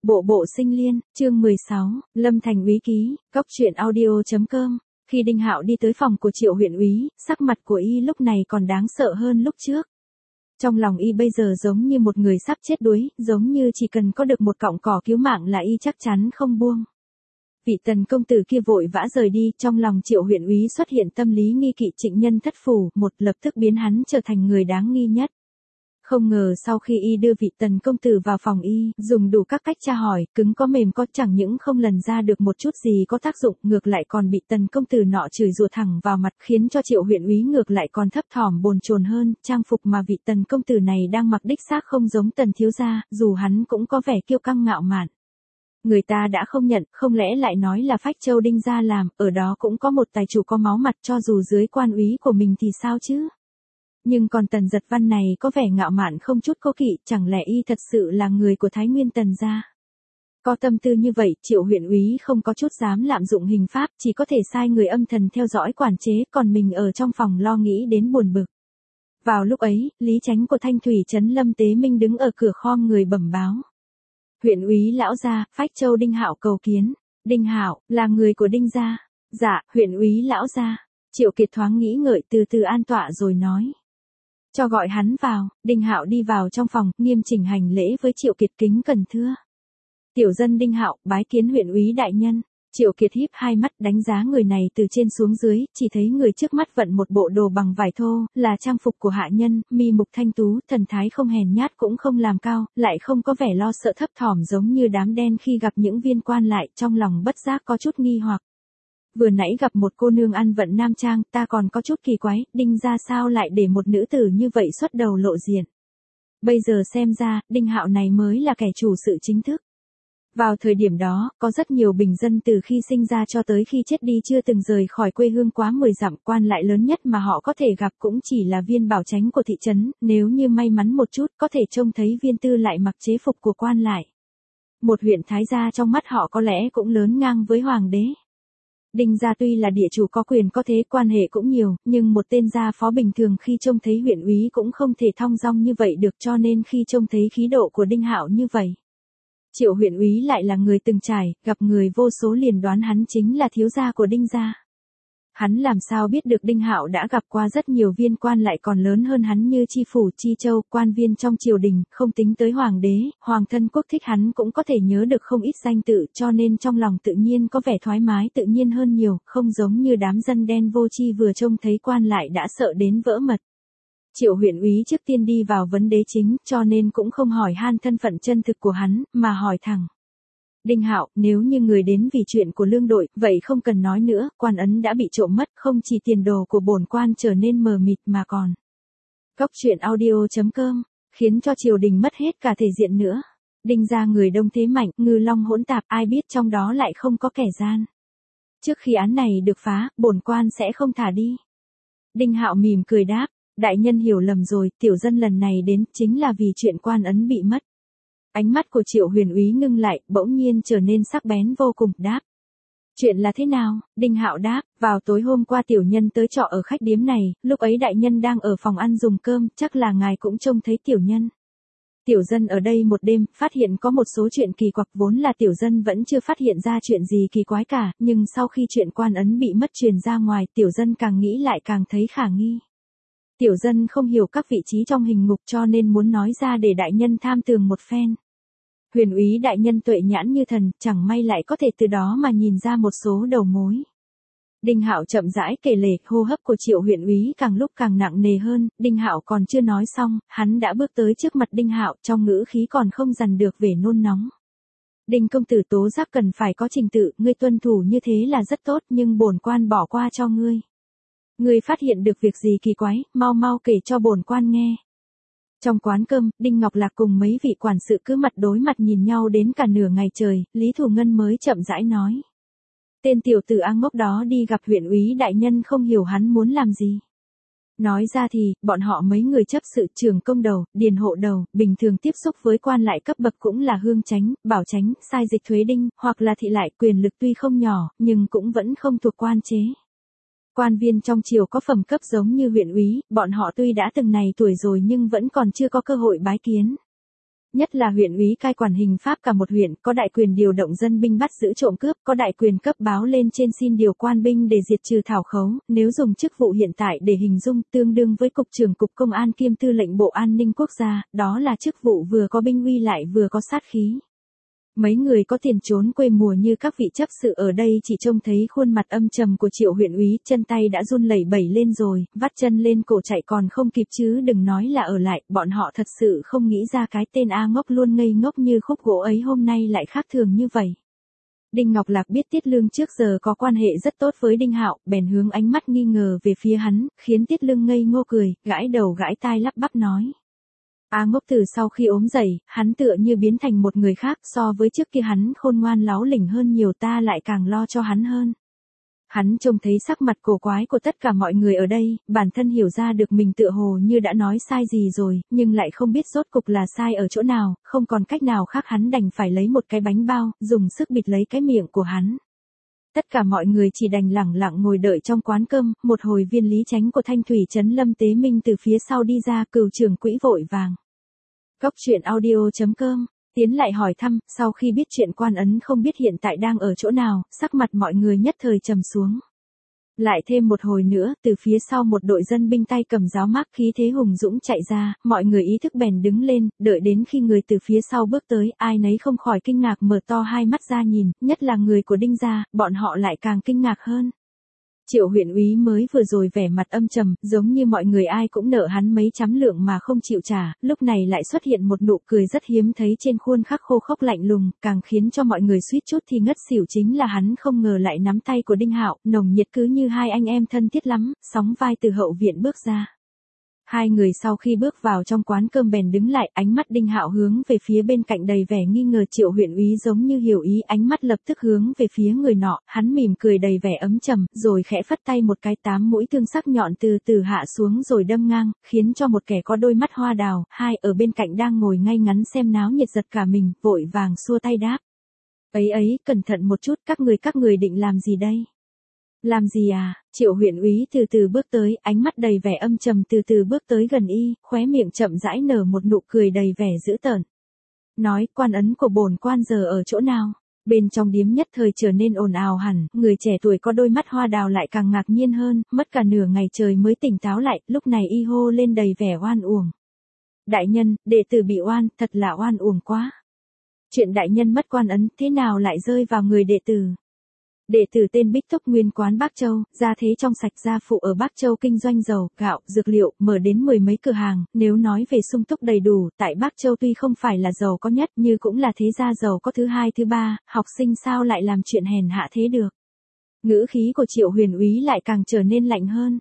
Bộ bộ sinh liên, chương 16, Lâm Thành úy ký, Cóc truyện audio.com. Khi Đinh Hạo đi tới phòng của Triệu huyện úy, sắc mặt của y lúc này còn đáng sợ hơn lúc trước. Trong lòng y bây giờ giống như một người sắp chết đuối, giống như chỉ cần có được một cọng cỏ cứu mạng là y chắc chắn không buông. Vị Tần công tử kia vội vã rời đi, trong lòng Triệu huyện úy xuất hiện tâm lý nghi kỵ Trịnh Nhân thất phủ, một lập tức biến hắn trở thành người đáng nghi nhất. Không ngờ sau khi y đưa vị Tần công tử vào phòng y, dùng đủ các cách tra hỏi, cứng có mềm có, chẳng những không lần ra được một chút gì có tác dụng, ngược lại còn bị Tần công tử nọ chửi rủa thẳng vào mặt, khiến cho Triệu huyện úy ngược lại còn thấp thỏm bồn chồn hơn. Trang phục mà vị Tần công tử này đang mặc đích xác không giống Tần thiếu gia, dù hắn cũng có vẻ kiêu căng ngạo mạn. Người ta đã không nhận, không lẽ lại nói là Phách Châu Đinh gia làm, ở đó cũng có một tài chủ có máu mặt, cho dù dưới quan úy của mình thì sao chứ? Nhưng còn Tần Giật Văn này có vẻ ngạo mạn không chút cố kỵ, chẳng lẽ y thật sự là người của Thái Nguyên Tần gia? Có tâm tư như vậy, Triệu huyện úy không có chút dám lạm dụng hình pháp, chỉ có thể sai người âm thầm theo dõi quản chế, còn mình ở trong phòng lo nghĩ đến buồn bực. Vào lúc ấy, Lý Chánh của Thanh Thủy trấn Lâm Tế Minh đứng ở cửa khom người bẩm báo. Huyện úy lão gia, Phách Châu Đinh Hạo cầu kiến. Đinh Hạo, là người của Đinh gia. Dạ, huyện úy lão gia. Triệu Kiệt thoáng nghĩ ngợi từ từ an tọa rồi nói. Cho gọi hắn vào. Đinh Hạo đi vào trong phòng, nghiêm chỉnh hành lễ với Triệu Kiệt kính cẩn thưa. Tiểu dân Đinh Hạo, bái kiến huyện úy đại nhân. Triệu Kiệt híp hai mắt đánh giá người này từ trên xuống dưới, chỉ thấy người trước mắt vận một bộ đồ bằng vải thô, là trang phục của hạ nhân, mi mục thanh tú, thần thái không hèn nhát cũng không làm cao, lại không có vẻ lo sợ thấp thỏm giống như đám đen khi gặp những viên quan lại, trong lòng bất giác có chút nghi hoặc. Vừa nãy gặp một cô nương ăn vận nam trang, ta còn có chút kỳ quái, Đinh ra sao lại để một nữ tử như vậy xuất đầu lộ diện. Bây giờ xem ra, Đinh Hạo này mới là kẻ chủ sự chính thức. Vào thời điểm đó, có rất nhiều bình dân từ khi sinh ra cho tới khi chết đi chưa từng rời khỏi quê hương quá 10 dặm, quan lại lớn nhất mà họ có thể gặp cũng chỉ là viên bảo chánh của thị trấn, nếu như may mắn một chút có thể trông thấy viên tư lại mặc chế phục của quan lại. Một huyện thái gia trong mắt họ có lẽ cũng lớn ngang với hoàng đế. Đinh gia tuy là địa chủ có quyền có thế, quan hệ cũng nhiều, nhưng một tên gia phó bình thường khi trông thấy huyện úy cũng không thể thong dong như vậy được, cho nên khi trông thấy khí độ của Đinh Hạo như vậy. Triệu huyện úy lại là người từng trải, gặp người vô số liền đoán hắn chính là thiếu gia của Đinh gia. Hắn làm sao biết được Đinh Hạo đã gặp qua rất nhiều viên quan lại còn lớn hơn hắn như tri phủ, tri châu, quan viên trong triều đình, không tính tới hoàng đế, hoàng thân quốc thích hắn cũng có thể nhớ được không ít danh tự, cho nên trong lòng tự nhiên có vẻ thoải mái tự nhiên hơn nhiều, không giống như đám dân đen vô tri vừa trông thấy quan lại đã sợ đến vỡ mật. Triệu huyện úy trước tiên đi vào vấn đề chính, cho nên cũng không hỏi han thân phận chân thực của hắn, mà hỏi thẳng. Đinh Hạo, nếu như người đến vì chuyện của lương đội, vậy không cần nói nữa, quan ấn đã bị trộm mất, không chỉ tiền đồ của bổn quan trở nên mờ mịt mà còn. Cóc truyện audio.com, khiến cho triều đình mất hết cả thể diện nữa. Đinh gia người đông thế mạnh, ngư long hỗn tạp, ai biết trong đó lại không có kẻ gian. Trước khi án này được phá, bổn quan sẽ không thả đi. Đinh Hạo mỉm cười đáp. Đại nhân hiểu lầm rồi, tiểu dân lần này đến chính là vì chuyện quan ấn bị mất. Ánh mắt của Triệu huyền úy ngưng lại, bỗng nhiên trở nên sắc bén vô cùng, đáp. Chuyện là thế nào? Đinh Hạo đáp, vào tối hôm qua tiểu nhân tới trọ ở khách điếm này, lúc ấy đại nhân đang ở phòng ăn dùng cơm, chắc là ngài cũng trông thấy tiểu nhân. Tiểu dân ở đây một đêm, phát hiện có một số chuyện kỳ quặc, vốn là tiểu dân vẫn chưa phát hiện ra chuyện gì kỳ quái cả, nhưng sau khi chuyện quan ấn bị mất truyền ra ngoài, tiểu dân càng nghĩ lại càng thấy khả nghi. Tiểu dân không hiểu các vị trí trong hình ngục cho nên muốn nói ra để đại nhân tham tường một phen. Huyền úy đại nhân tuệ nhãn như thần, chẳng may lại có thể từ đó mà nhìn ra một số đầu mối. Đinh Hạo chậm rãi kể lể, hô hấp của Triệu huyện úy càng lúc càng nặng nề hơn, Đinh Hạo còn chưa nói xong, hắn đã bước tới trước mặt Đinh Hạo, trong ngữ khí còn không dằn được vẻ nôn nóng. Đinh công tử tố giác cần phải có trình tự, ngươi tuân thủ như thế là rất tốt, nhưng bổn quan bỏ qua cho ngươi. Ngươi phát hiện được việc gì kỳ quái, mau mau kể cho bổn quan nghe. Trong quán cơm, Đinh Ngọc Lạc cùng mấy vị quản sự cứ mặt đối mặt nhìn nhau đến cả nửa ngày trời, Lý Thủ Ngân mới chậm rãi nói. Tên tiểu tử ang ngốc đó đi gặp huyện úy đại nhân không hiểu hắn muốn làm gì. Nói ra thì, bọn họ mấy người chấp sự trưởng công đầu, điền hộ đầu, bình thường tiếp xúc với quan lại cấp bậc cũng là hương chánh, bảo chánh, sai dịch thuế đinh, hoặc là thị lại, quyền lực tuy không nhỏ, nhưng cũng vẫn không thuộc quan chế. Quan viên trong triều có phẩm cấp giống như huyện úy, bọn họ tuy đã từng này tuổi rồi nhưng vẫn còn chưa có cơ hội bái kiến. Nhất là huyện úy cai quản hình pháp cả một huyện, có đại quyền điều động dân binh bắt giữ trộm cướp, có đại quyền cấp báo lên trên xin điều quan binh để diệt trừ thảo khấu, nếu dùng chức vụ hiện tại để hình dung tương đương với cục trưởng cục công an kiêm tư lệnh bộ an ninh quốc gia, đó là chức vụ vừa có binh uy lại vừa có sát khí. Mấy người có tiền trốn quê mùa như các vị chấp sự ở đây chỉ trông thấy khuôn mặt âm trầm của Triệu huyện úy, chân tay đã run lẩy bẩy lên rồi, vắt chân lên cổ chạy còn không kịp chứ đừng nói là ở lại, bọn họ thật sự không nghĩ ra cái tên A Ngốc luôn ngây ngốc như khúc gỗ ấy hôm nay lại khác thường như vậy. Đinh Ngọc Lạc biết Tiết Lương trước giờ có quan hệ rất tốt với Đinh Hạo, bèn hướng ánh mắt nghi ngờ về phía hắn, khiến Tiết Lương ngây ngô cười, gãi đầu gãi tai lắp bắp nói. A Ngốc từ sau khi ốm dậy, hắn tựa như biến thành một người khác, so với trước kia hắn khôn ngoan láu lỉnh hơn nhiều, ta lại càng lo cho hắn hơn. Hắn trông thấy sắc mặt cổ quái của tất cả mọi người ở đây, bản thân hiểu ra được mình tựa hồ như đã nói sai gì rồi, nhưng lại không biết rốt cục là sai ở chỗ nào, không còn cách nào khác hắn đành phải lấy một cái bánh bao, dùng sức bịt lấy cái miệng của hắn. Tất cả mọi người chỉ đành lẳng lặng ngồi đợi trong quán cơm, một hồi viên lý chánh của Thanh Thủy trấn Lâm Tế Minh từ phía sau đi ra, Cửu trưởng quỹ vội vàng. Cốc truyện audio.com, tiến lại hỏi thăm, sau khi biết chuyện quan ấn không biết hiện tại đang ở chỗ nào, sắc mặt mọi người nhất thời trầm xuống. Lại thêm một hồi nữa, từ phía sau một đội dân binh tay cầm giáo mác khí thế hùng dũng chạy ra, mọi người ý thức bèn đứng lên, đợi đến khi người từ phía sau bước tới, ai nấy không khỏi kinh ngạc mở to hai mắt ra nhìn, nhất là người của Đinh gia, bọn họ lại càng kinh ngạc hơn. Triệu huyện úy mới vừa rồi vẻ mặt âm trầm, giống như mọi người ai cũng nợ hắn mấy trăm lượng mà không chịu trả, lúc này lại xuất hiện một nụ cười rất hiếm thấy trên khuôn khắc khô khốc lạnh lùng, càng khiến cho mọi người suýt chút thì ngất xỉu chính là hắn không ngờ lại nắm tay của Đinh Hạo, nồng nhiệt cứ như hai anh em thân thiết lắm, sóng vai từ hậu viện bước ra. Hai người sau khi bước vào trong quán cơm bèn đứng lại, ánh mắt Đinh Hạo hướng về phía bên cạnh đầy vẻ nghi ngờ, Triệu huyện úy giống như hiểu ý, ánh mắt lập tức hướng về phía người nọ, hắn mỉm cười đầy vẻ ấm trầm, rồi khẽ phất tay một cái, 8 mũi thương sắc nhọn từ từ hạ xuống rồi đâm ngang, khiến cho một kẻ có đôi mắt hoa đào, hai ở bên cạnh đang ngồi ngay ngắn xem náo nhiệt giật cả mình, vội vàng xua tay đáp. Ấy, cẩn thận một chút, các người định làm gì đây? Làm gì à? Triệu huyện úy từ từ bước tới, ánh mắt đầy vẻ âm trầm từ từ bước tới gần y, khóe miệng chậm rãi nở một nụ cười đầy vẻ dữ tợn. Nói, quan ấn của bổn quan giờ ở chỗ nào? Bên trong điếm nhất thời trở nên ồn ào hẳn, người trẻ tuổi có đôi mắt hoa đào lại càng ngạc nhiên hơn, mất cả nửa ngày trời mới tỉnh táo lại, lúc này y hô lên đầy vẻ oan uổng. Đại nhân, đệ tử bị oan, thật là oan uổng quá. Chuyện đại nhân mất quan ấn, thế nào lại rơi vào người đệ tử? Đệ tử tên Bích Túc, nguyên quán Bắc Châu, gia thế trong sạch, gia phụ ở Bắc Châu kinh doanh dầu, gạo, dược liệu, mở đến 10 mấy cửa hàng, nếu nói về sung túc đầy đủ, tại Bắc Châu tuy không phải là giàu có nhất, như cũng là thế gia giàu có thứ hai thứ ba, học sinh sao lại làm chuyện hèn hạ thế được. Ngữ khí của Triệu huyền úy lại càng trở nên lạnh hơn.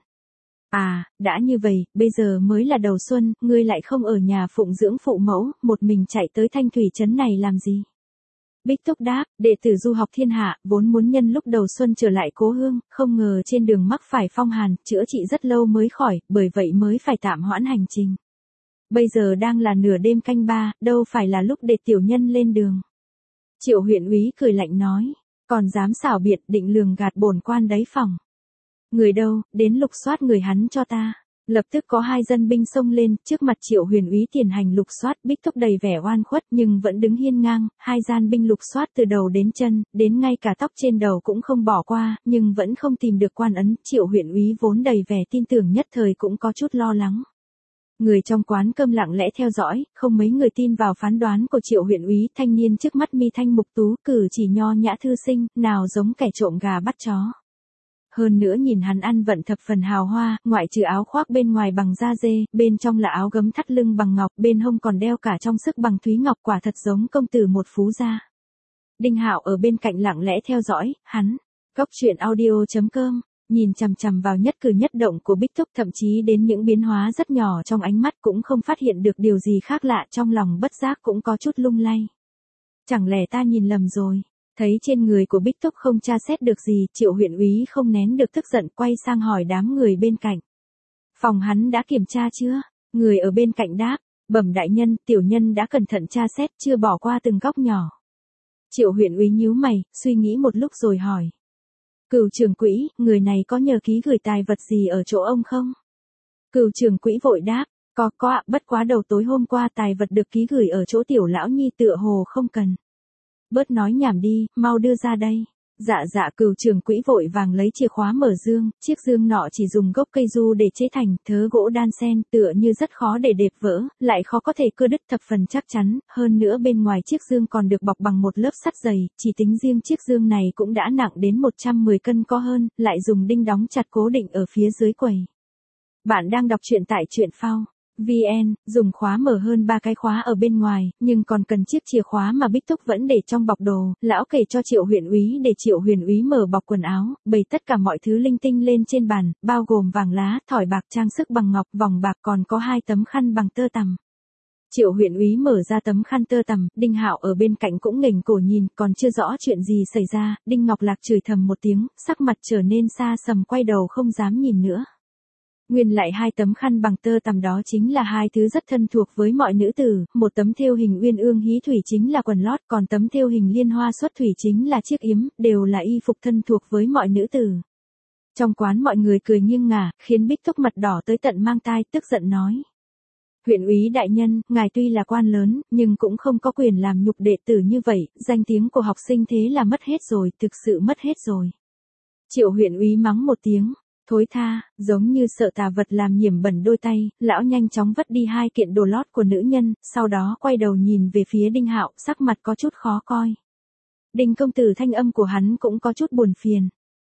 À, đã như vậy, bây giờ mới là đầu xuân, ngươi lại không ở nhà phụng dưỡng phụ mẫu, một mình chạy tới Thanh Thủy trấn này làm gì? Bích Túc đáp, đệ tử du học thiên hạ, vốn muốn nhân lúc đầu xuân trở lại cố hương, không ngờ trên đường mắc phải phong hàn, chữa trị rất lâu mới khỏi, bởi vậy mới phải tạm hoãn hành trình. Bây giờ đang là nửa đêm canh 3, đâu phải là lúc để tiểu nhân lên đường. Triệu huyện úy cười lạnh nói, còn dám xảo biệt định lường gạt bổn quan đấy phòng. Người đâu, đến lục soát người hắn cho ta. Lập tức có hai dân binh xông lên, trước mặt Triệu huyền úy tiền hành lục soát, Bích Túc đầy vẻ oan khuất nhưng vẫn đứng hiên ngang, hai gian binh lục soát từ đầu đến chân, đến ngay cả tóc trên đầu cũng không bỏ qua, nhưng vẫn không tìm được quan ấn, Triệu huyện úy vốn đầy vẻ tin tưởng nhất thời cũng có chút lo lắng. Người trong quán cơm lặng lẽ theo dõi, không mấy người tin vào phán đoán của Triệu huyện úy, thanh niên trước mắt mi thanh mục tú, cử chỉ nho nhã thư sinh, nào giống kẻ trộm gà bắt chó. Hơn nữa nhìn hắn ăn vận thập phần hào hoa, ngoại trừ áo khoác bên ngoài bằng da dê, bên trong là áo gấm thắt lưng bằng ngọc, bên hông còn đeo cả trong sức bằng thúy ngọc, quả thật giống công tử một phú gia. Đinh Hạo ở bên cạnh lặng lẽ theo dõi, hắn. Cốc truyện audio.com, nhìn chằm chằm vào nhất cử nhất động của Bích Túc, thậm chí đến những biến hóa rất nhỏ trong ánh mắt cũng không phát hiện được điều gì khác lạ, trong lòng bất giác cũng có chút lung lay. Chẳng lẽ ta nhìn lầm rồi? Thấy trên người của Bích Túc không tra xét được gì, Triệu huyện úy không nén được tức giận, quay sang hỏi đám người bên cạnh. Phòng hắn đã kiểm tra chưa? Người ở bên cạnh đáp, bẩm đại nhân, tiểu nhân đã cẩn thận tra xét, chưa bỏ qua từng góc nhỏ. Triệu huyện úy nhíu mày, suy nghĩ một lúc rồi hỏi. Cửu trưởng quỹ, người này có nhờ ký gửi tài vật gì ở chỗ ông không? Cửu trưởng quỹ vội đáp, Có ạ, bất quá đầu tối hôm qua tài vật được ký gửi ở chỗ tiểu lão nhi tựa hồ không cần. Bớt nói nhảm đi, mau đưa ra đây. Dạ Cửu trưởng quỹ vội vàng lấy chìa khóa mở dương, chiếc dương nọ chỉ dùng gốc cây du để chế thành, thớ gỗ đan xen, tựa như rất khó để đệp vỡ, lại khó có thể cưa đứt thập phần chắc chắn, hơn nữa bên ngoài chiếc dương còn được bọc bằng một lớp sắt dày, chỉ tính riêng chiếc dương này cũng đã nặng đến 110 cân có hơn, lại dùng đinh đóng chặt cố định ở phía dưới quầy. Bạn đang đọc truyện tại truyện phao VN, dùng khóa mở hơn 3 cái khóa ở bên ngoài, nhưng còn cần chiếc chìa khóa mà Bích Túc vẫn để trong bọc đồ, lão kể cho Triệu Huyền Úy để Triệu Huyền Úy mở bọc quần áo, bày tất cả mọi thứ linh tinh lên trên bàn, bao gồm vàng lá, thỏi bạc trang sức bằng ngọc, vòng bạc còn có 2 tấm khăn bằng tơ tằm. Triệu Huyền Úy mở ra tấm khăn tơ tằm, Đinh Hạo ở bên cạnh cũng nghềnh cổ nhìn, còn chưa rõ chuyện gì xảy ra, Đinh Ngọc Lạc chửi thầm một tiếng, sắc mặt trở nên xa sầm quay đầu không dám nhìn nữa. Nguyên lại 2 tấm khăn bằng tơ tằm đó chính là 2 thứ rất thân thuộc với mọi nữ tử, một tấm thêu hình uyên ương hí thủy chính là quần lót, còn tấm thêu hình liên hoa xuất thủy chính là chiếc yếm, đều là y phục thân thuộc với mọi nữ tử. Trong quán mọi người cười nghiêng ngả, khiến Bích Túc mặt đỏ tới tận mang tai, tức giận nói. Huyện úy đại nhân, ngài tuy là quan lớn, nhưng cũng không có quyền làm nhục đệ tử như vậy, danh tiếng của học sinh thế là mất hết rồi, thực sự mất hết rồi. Triệu huyện úy mắng một tiếng. Thối tha, giống như sợ tà vật làm nhiễm bẩn đôi tay, lão nhanh chóng vất đi 2 kiện đồ lót của nữ nhân, sau đó quay đầu nhìn về phía Đinh Hạo, sắc mặt có chút khó coi. Đinh công tử thanh âm của hắn cũng có chút buồn phiền.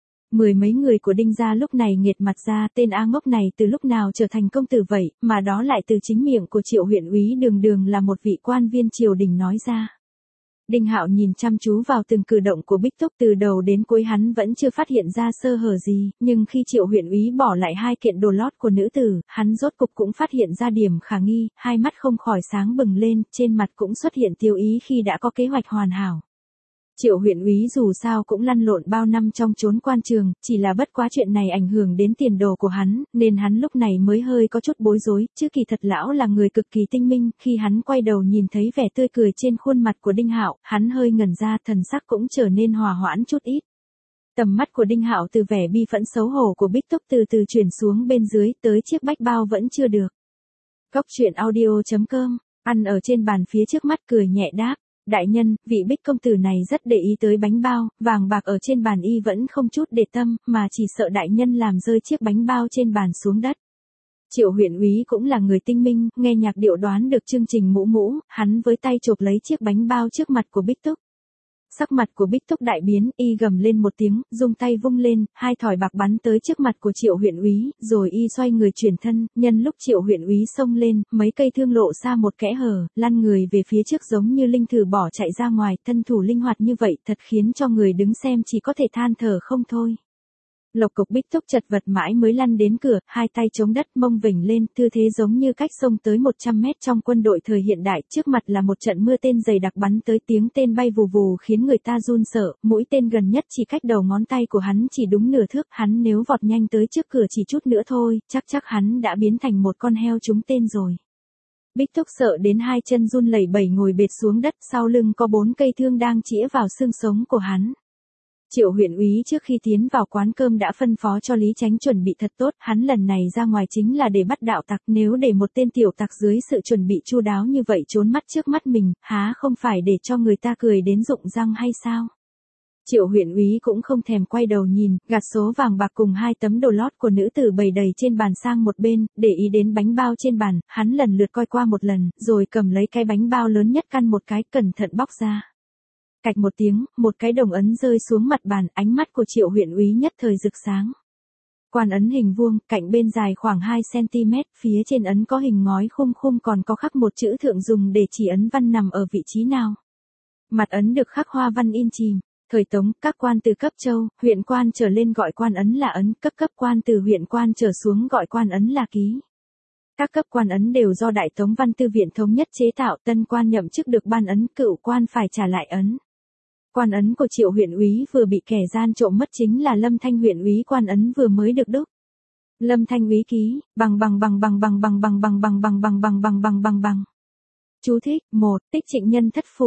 10 mấy người của Đinh gia lúc này nghệt mặt ra, tên A ngốc này từ lúc nào trở thành công tử vậy, mà đó lại từ chính miệng của Triệu huyện úy đường là một vị quan viên triều đình nói ra. Đinh Hạo nhìn chăm chú vào từng cử động của Bích Túc từ đầu đến cuối, hắn vẫn chưa phát hiện ra sơ hở gì, nhưng khi Triệu huyện úy bỏ lại 2 kiện đồ lót của nữ tử, hắn rốt cục cũng phát hiện ra điểm khả nghi, hai mắt không khỏi sáng bừng lên, trên mặt cũng xuất hiện tiêu ý khi đã có kế hoạch hoàn hảo. Triệu huyện úy dù sao cũng lăn lộn bao năm trong chốn quan trường, chỉ là bất quá chuyện này ảnh hưởng đến tiền đồ của hắn, nên hắn lúc này mới hơi có chút bối rối, chứ kỳ thật lão là người cực kỳ tinh minh, khi hắn quay đầu nhìn thấy vẻ tươi cười trên khuôn mặt của Đinh Hạo, hắn hơi ngẩn ra, thần sắc cũng trở nên hòa hoãn chút ít. Tầm mắt của Đinh Hạo từ vẻ bi phẫn xấu hổ của Bích Túc từ từ chuyển xuống bên dưới, tới chiếc bách bao vẫn chưa được. Góc truyện audio.com, ăn ở trên bàn phía trước mắt cười nhẹ đáp. Đại nhân, vị Bích công tử này rất để ý tới bánh bao, vàng bạc ở trên bàn y vẫn không chút để tâm, mà chỉ sợ đại nhân làm rơi chiếc bánh bao trên bàn xuống đất. Triệu huyện úy cũng là người tinh minh, nghe nhạc điệu đoán được chương trình mũ, hắn với tay chộp lấy chiếc bánh bao trước mặt của Bích Túc. Sắc mặt của Bích Túc đại biến, y gầm lên một tiếng, dùng tay vung lên, 2 thỏi bạc bắn tới trước mặt của Triệu huyện úy, rồi y xoay người chuyển thân, nhân lúc Triệu huyện úy xông lên, mấy cây thương lộ ra một kẽ hở, lăn người về phía trước giống như linh thử bỏ chạy ra ngoài, thân thủ linh hoạt như vậy, thật khiến cho người đứng xem chỉ có thể than thở không thôi. Lộc cục Bích Túc chật vật mãi mới lăn đến cửa, 2 tay chống đất mông vểnh lên, tư thế giống như cách xông tới 100 mét trong quân đội thời hiện đại, trước mặt là một trận mưa tên dày đặc bắn tới, tiếng tên bay vù vù khiến người ta run sợ, mũi tên gần nhất chỉ cách đầu ngón tay của hắn chỉ đúng nửa thước, hắn nếu vọt nhanh tới trước cửa chỉ chút nữa thôi, chắc hắn đã biến thành một con heo trúng tên rồi. Bích Túc sợ đến 2 chân run lẩy bẩy ngồi bệt xuống đất, sau lưng có 4 cây thương đang chĩa vào xương sống của hắn. Triệu huyện úy trước khi tiến vào quán cơm đã phân phó cho Lý Chánh chuẩn bị thật tốt, hắn lần này ra ngoài chính là để bắt đạo tặc, nếu để một tên tiểu tặc dưới sự chuẩn bị chu đáo như vậy trốn mắt trước mắt mình, há không phải để cho người ta cười đến rụng răng hay sao? Triệu huyện úy cũng không thèm quay đầu nhìn, gạt số vàng bạc cùng 2 tấm đồ lót của nữ tử bày đầy trên bàn sang một bên, để ý đến bánh bao trên bàn, hắn lần lượt coi qua một lần, rồi cầm lấy cái bánh bao lớn nhất căn một cái, cẩn thận bóc ra. Cạch một tiếng, một cái đồng ấn rơi xuống mặt bàn, ánh mắt của Triệu huyện úy nhất thời rực sáng. Quan ấn hình vuông, cạnh bên dài khoảng 2 cm, phía trên ấn có hình ngói khum còn có khắc một chữ thượng dùng để chỉ ấn văn nằm ở vị trí nào. Mặt ấn được khắc hoa văn in chìm. Thời Tống, các quan từ cấp châu, huyện quan trở lên gọi quan ấn là ấn, cấp quan từ huyện quan trở xuống gọi quan ấn là ký. Các cấp quan ấn đều do Đại Tống Văn Tư Viện thống nhất chế tạo, tân quan nhậm chức được ban ấn, cựu quan phải trả lại ấn. Quan ấn của Triệu huyện úy vừa bị kẻ gian trộm mất chính là Lâm Thanh huyện úy, quan ấn vừa mới được đúc. Lâm Thanh úy ký, bằng. Chú thích, 1, tích Trịnh Nhân thất phủ.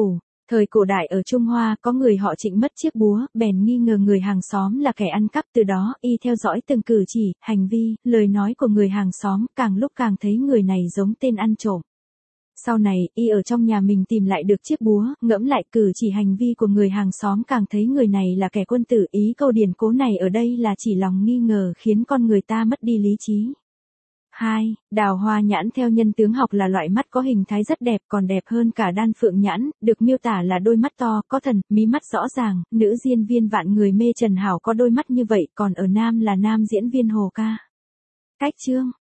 Thời cổ đại ở Trung Hoa có người họ Trịnh mất chiếc búa, bèn nghi ngờ người hàng xóm là kẻ ăn cắp, từ đó y theo dõi từng cử chỉ, hành vi, lời nói của người hàng xóm, càng lúc càng thấy người này giống tên ăn trộm. Sau này, y ở trong nhà mình tìm lại được chiếc búa, ngẫm lại cử chỉ hành vi của người hàng xóm càng thấy người này là kẻ quân tử. Ý câu điển cố này ở đây là chỉ lòng nghi ngờ khiến con người ta mất đi lý trí. 2. Đào hoa nhãn theo nhân tướng học là loại mắt có hình thái rất đẹp, còn đẹp hơn cả đan phượng nhãn, được miêu tả là đôi mắt to, có thần, mí mắt rõ ràng, nữ diễn viên vạn người mê Trần Hảo có đôi mắt như vậy, còn ở nam là nam diễn viên Hồ Ca. Cách chương